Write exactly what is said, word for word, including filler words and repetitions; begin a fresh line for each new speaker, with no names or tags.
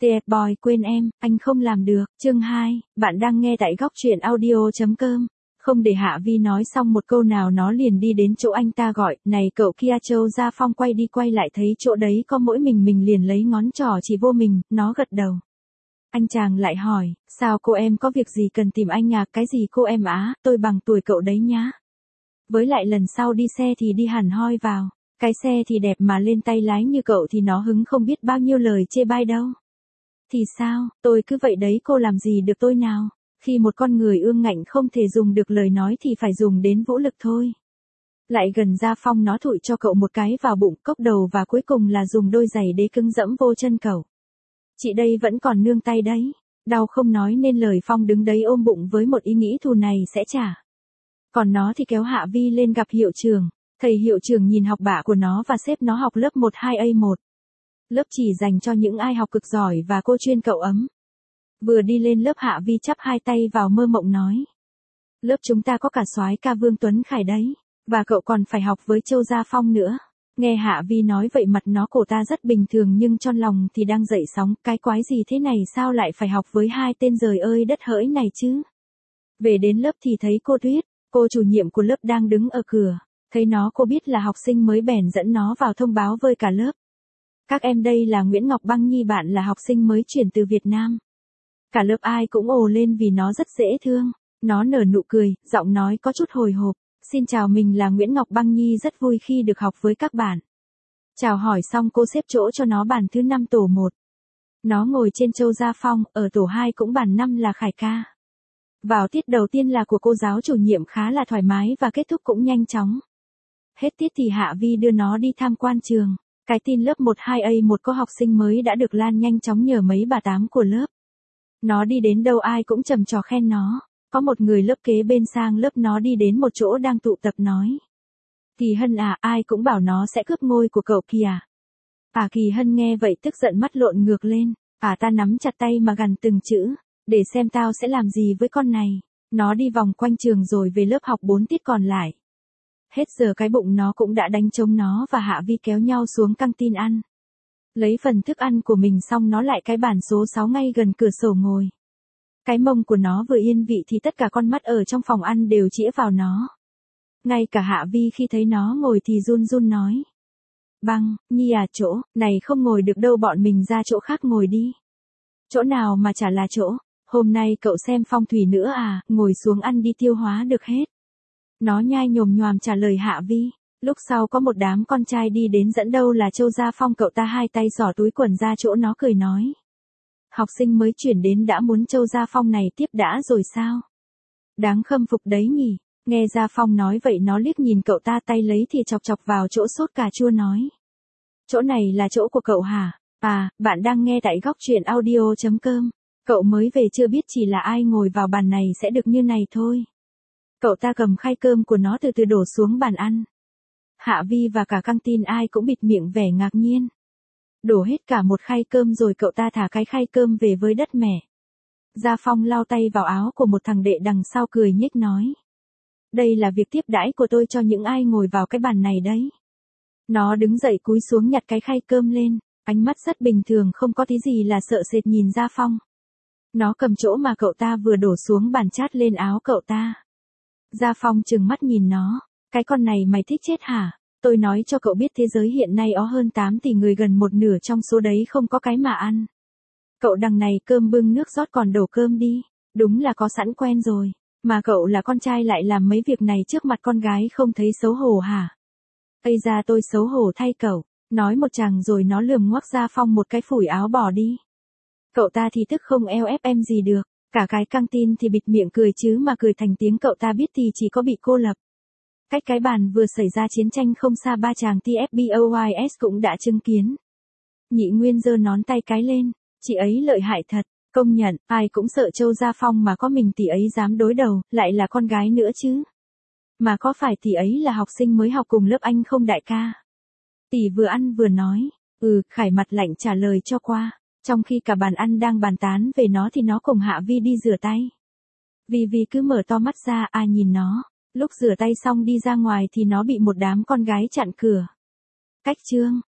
tê ép Boy quên em, anh không làm được. Chương hai, bạn đang nghe tại góc truyện audio.com. Không để Hạ Vi nói xong một câu nào nó liền đi đến chỗ anh ta gọi, này cậu kia. Châu Gia Phong quay đi quay lại thấy chỗ đấy có mỗi mình mình liền lấy ngón trỏ chỉ vô mình, nó gật đầu. Anh chàng lại hỏi, sao cô em có việc gì cần tìm anh à? Cái gì cô em á, tôi bằng tuổi cậu đấy nhá. Với lại lần sau đi xe thì đi hẳn hoi vào, cái xe thì đẹp mà lên tay lái như cậu thì nó hứng không biết bao nhiêu lời chê bai đâu. Thì sao, tôi cứ vậy đấy, cô làm gì được tôi nào. Khi một con người ương ngạnh không thể dùng được lời nói thì phải dùng đến vũ lực thôi. Lại gần Gia Phong nó thụi cho cậu một cái vào bụng, cốc đầu và cuối cùng là dùng đôi giày đế cứng dẫm vô chân cậu. Chị đây vẫn còn nương tay đấy. Đau không nói nên lời. Phong đứng đấy ôm bụng với một ý nghĩ thù này sẽ trả. Còn nó thì kéo Hạ Vi lên gặp hiệu trưởng. Thầy hiệu trưởng nhìn học bạ của nó và xếp nó học lớp một hai A một. Lớp chỉ dành cho những ai học cực giỏi và cô chuyên cậu ấm. Vừa đi lên lớp Hạ Vi chắp hai tay vào mơ mộng nói. Lớp chúng ta có cả soái ca Vương Tuấn Khải đấy. Và cậu còn phải học với Châu Gia Phong nữa. Nghe Hạ Vi nói vậy mặt nó cổ ta rất bình thường nhưng trong lòng thì đang dậy sóng. Cái quái gì thế này, sao lại phải học với hai tên giời ơi đất hỡi này chứ. Về đến lớp thì thấy cô Tuyết, cô chủ nhiệm của lớp đang đứng ở cửa. Thấy nó cô biết là học sinh mới bèn dẫn nó vào thông báo với cả lớp. Các em, đây là Nguyễn Ngọc Băng Nhi, bạn là học sinh mới chuyển từ Việt Nam. Cả lớp ai cũng ồ lên vì nó rất dễ thương. Nó nở nụ cười, giọng nói có chút hồi hộp. Xin chào, mình là Nguyễn Ngọc Băng Nhi, rất vui khi được học với các bạn. Chào hỏi xong cô xếp chỗ cho nó bàn thứ năm tổ một. Nó ngồi trên Châu Gia Phong, ở tổ hai cũng bàn năm là Khải ca. Vào tiết đầu tiên là của cô giáo chủ nhiệm khá là thoải mái và kết thúc cũng nhanh chóng. Hết tiết thì Hạ Vi đưa nó đi tham quan trường. Cái tin lớp một hai A một có học sinh mới đã được lan nhanh chóng nhờ mấy bà tám của lớp. Nó đi đến đâu ai cũng trầm trò khen nó. Có một người lớp kế bên sang lớp nó đi đến một chỗ đang tụ tập nói. Kỳ Hân à, ai cũng bảo nó sẽ cướp ngôi của cậu kìa. À, Kỳ Hân nghe vậy tức giận mắt lộn ngược lên. À, ta nắm chặt tay mà gằn từng chữ. Để xem tao sẽ làm gì với con này. Nó đi vòng quanh trường rồi về lớp học bốn tiết còn lại. Hết giờ cái bụng nó cũng đã đánh trống. Nó và Hạ Vi kéo nhau xuống căng tin ăn. Lấy phần thức ăn của mình xong nó lại cái bàn số sáu ngay gần cửa sổ ngồi. Cái mông của nó vừa yên vị thì tất cả con mắt ở trong phòng ăn đều chĩa vào nó. Ngay cả Hạ Vi khi thấy nó ngồi thì run run nói. Băng, Nhi à, chỗ này không ngồi được đâu, bọn mình ra chỗ khác ngồi đi. Chỗ nào mà chả là chỗ, hôm nay cậu xem phong thủy nữa à, ngồi xuống ăn đi tiêu hóa được hết. Nó nhai nhồm nhoàm trả lời Hạ Vi. Lúc sau có một đám con trai đi đến dẫn đâu là Châu Gia Phong, cậu ta hai tay xỏ túi quần ra chỗ nó cười nói. Học sinh mới chuyển đến đã muốn Châu Gia Phong này tiếp đã rồi sao? Đáng khâm phục đấy nhỉ. Nghe Gia Phong nói vậy nó liếc nhìn cậu ta, tay lấy thì chọc chọc vào chỗ sốt cà chua nói. Chỗ này là chỗ của cậu hả? À, bạn đang nghe tại góc truyện audio.com. Cậu mới về chưa biết chỉ là ai ngồi vào bàn này sẽ được như này thôi. Cậu ta cầm khay cơm của nó từ từ đổ xuống bàn ăn. Hạ Vi và cả căng tin ai cũng bịt miệng vẻ ngạc nhiên. Đổ hết cả một khay cơm rồi cậu ta thả cái khay cơm về với đất mẻ. Gia Phong lau tay vào áo của một thằng đệ đằng sau cười nhếch nói. Đây là việc tiếp đãi của tôi cho những ai ngồi vào cái bàn này đấy. Nó đứng dậy cúi xuống nhặt cái khay cơm lên, ánh mắt rất bình thường không có tí gì là sợ sệt nhìn Gia Phong. Nó cầm chỗ mà cậu ta vừa đổ xuống bàn chát lên áo cậu ta. Gia Phong trừng mắt nhìn nó, cái con này mày thích chết hả? Tôi nói cho cậu biết thế giới hiện nay có hơn tám tỷ người, gần một nửa trong số đấy không có cái mà ăn. Cậu đằng này cơm bưng nước rót còn đổ cơm đi, đúng là có sẵn quen rồi. Mà cậu là con trai lại làm mấy việc này trước mặt con gái không thấy xấu hổ hả? Ây da, tôi xấu hổ thay cậu. Nói một chàng rồi nó lườm ngoác Gia Phong một cái phủi áo bỏ đi. Cậu ta thì tức không eo ép em gì được. Cả cái căng tin thì bịt miệng cười chứ mà cười thành tiếng cậu ta biết thì chỉ có bị cô lập. Cách cái bàn vừa xảy ra chiến tranh không xa, ba chàng tê ép Boys cũng đã chứng kiến. Nhị Nguyên giơ nón tay cái lên, chị ấy lợi hại thật, công nhận, ai cũng sợ Châu Gia Phong mà có mình tỷ ấy dám đối đầu, lại là con gái nữa chứ. Mà có phải tỷ ấy là học sinh mới học cùng lớp anh không đại ca? Tỷ vừa ăn vừa nói, ừ, Khải mặt lạnh trả lời cho qua, trong khi cả bàn ăn đang bàn tán về nó thì nó cùng Hạ Vi đi rửa tay. Vi Vi cứ mở to mắt ra ai nhìn nó. Lúc rửa tay xong đi ra ngoài thì nó bị một đám con gái chặn cửa. Cách chương,